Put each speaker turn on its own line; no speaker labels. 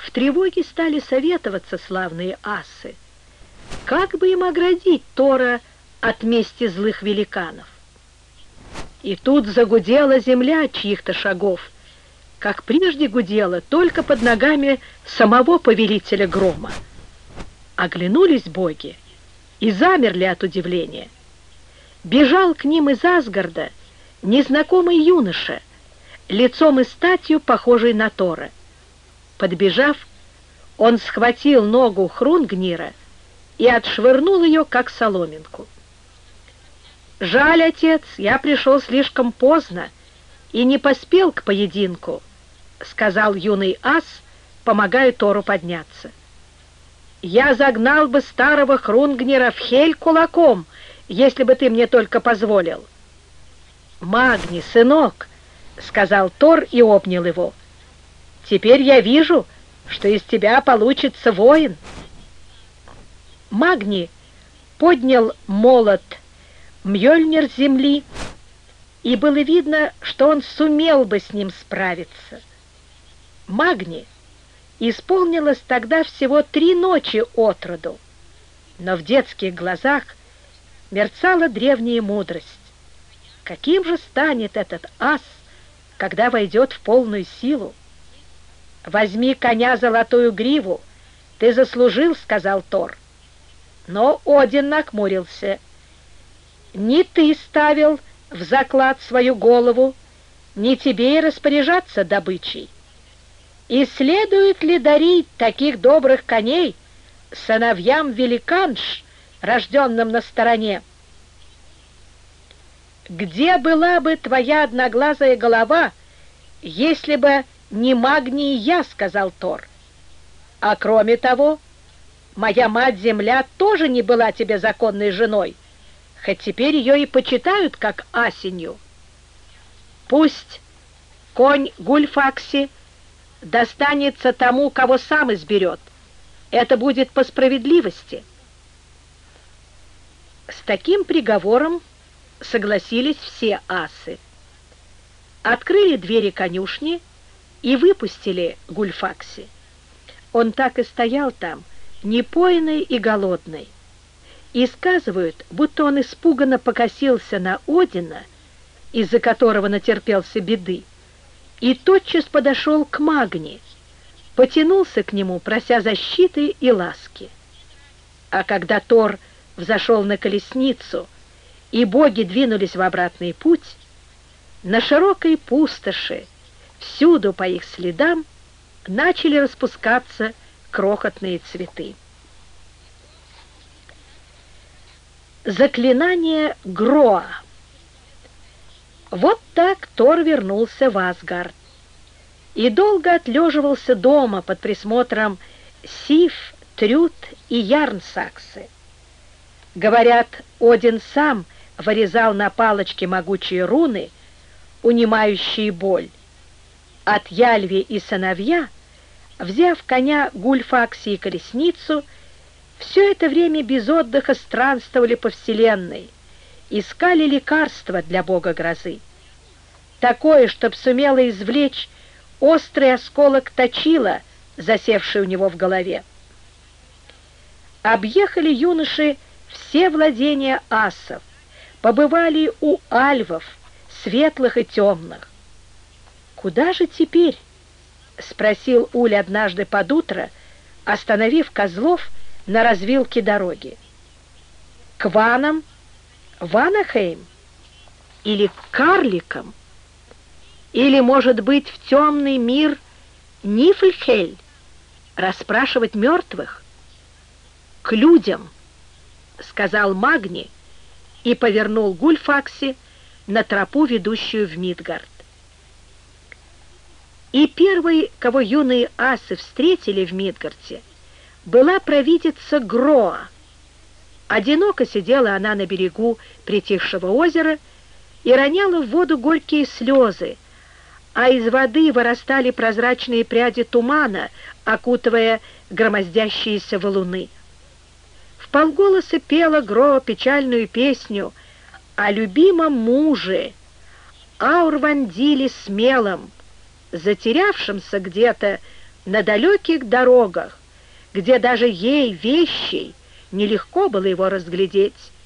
В тревоге стали советоваться славные асы, как бы им оградить Тора от мести злых великанов. И тут загудела земля от чьих-то шагов, как прежде гудела только под ногами самого повелителя грома. Оглянулись боги и замерли от удивления. Бежал к ним из Асгарда незнакомый юноша, лицом и статью похожий на Тора. Подбежав, он схватил ногу Хрунгнира и отшвырнул ее, как соломинку. «Жаль, отец, я пришел слишком поздно и не поспел к поединку», — сказал юный ас, помогая Тору подняться. «Я загнал бы старого Хрунгнира в Хель кулаком, если бы ты мне только позволил». «Магни, сынок», — сказал Тор и обнял его, — «теперь я вижу, что из тебя получится воин». Магни поднял молот Мьёльнир с земли, и было видно, что он сумел бы с ним справиться. Магни исполнилось тогда всего 3 ночи от роду, но в детских глазах мерцала древняя мудрость. Каким же станет этот ас, когда войдет в полную силу? «Возьми коня золотую гриву, ты заслужил», — сказал Тор. Но Один нахмурился. «Не ты ставил в заклад свою голову, не тебе и распоряжаться добычей. И следует ли дарить таких добрых коней сыновьям великанш, рожденным на стороне? Где была бы твоя одноглазая голова, если бы не Магни и я», — сказал Тор. «А кроме того, моя мать-земля тоже не была тебе законной женой, хоть теперь ее и почитают как асенью. Пусть конь Гульфакси достанется тому, кого сам изберет. Это будет по справедливости». С таким приговором согласились все асы. Открыли двери конюшни и выпустили Гульфакси. Он так и стоял там, непоенный и голодный. И сказывают, будто он испуганно покосился на Одина, из-за которого натерпелся беды, и тотчас подошел к Магни, потянулся к нему, прося защиты и ласки. А когда Тор взошел на колесницу, и боги двинулись в обратный путь, на широкой пустоши, всюду по их следам, начали распускаться крохотные цветы. Заклинание Гроа. Вот так Тор вернулся в Асгард и долго отлеживался дома под присмотром Сиф, Трюд и Ярнсаксы. Говорят, Один сам вырезал на палочке могучие руны, унимающие боль. От Яльви и сыновья, взяв коня Гульфакси и колесницу, все это время без отдыха странствовали по вселенной, искали лекарства для бога грозы. Такое, чтоб сумело извлечь острый осколок точила, засевший у него в голове. Объехали юноши все владения асов, побывали у альвов, светлых и темных. «Куда же теперь?» — спросил Уль однажды под утро, остановив козлов на развилке дороги. «К ванам, Ванахейм? Или к карликам? Или, может быть, в темный мир Нифльхель, расспрашивать мертвых?» «К людям», — сказал Магни и повернул Гульфакси на тропу, ведущую в Мидгард. И первой, кого юные асы встретили в Мидгарде, была провидица Гроа. Одиноко сидела она на берегу притихшего озера и роняла в воду горькие слезы, а из воды вырастали прозрачные пряди тумана, окутывая громоздящиеся валуны. Вполголоса пела Гроа печальную песню о любимом муже, Аурвандиле смелом, затерявшемся где-то на далеких дорогах, где даже ей, вещей, нелегко было его разглядеть,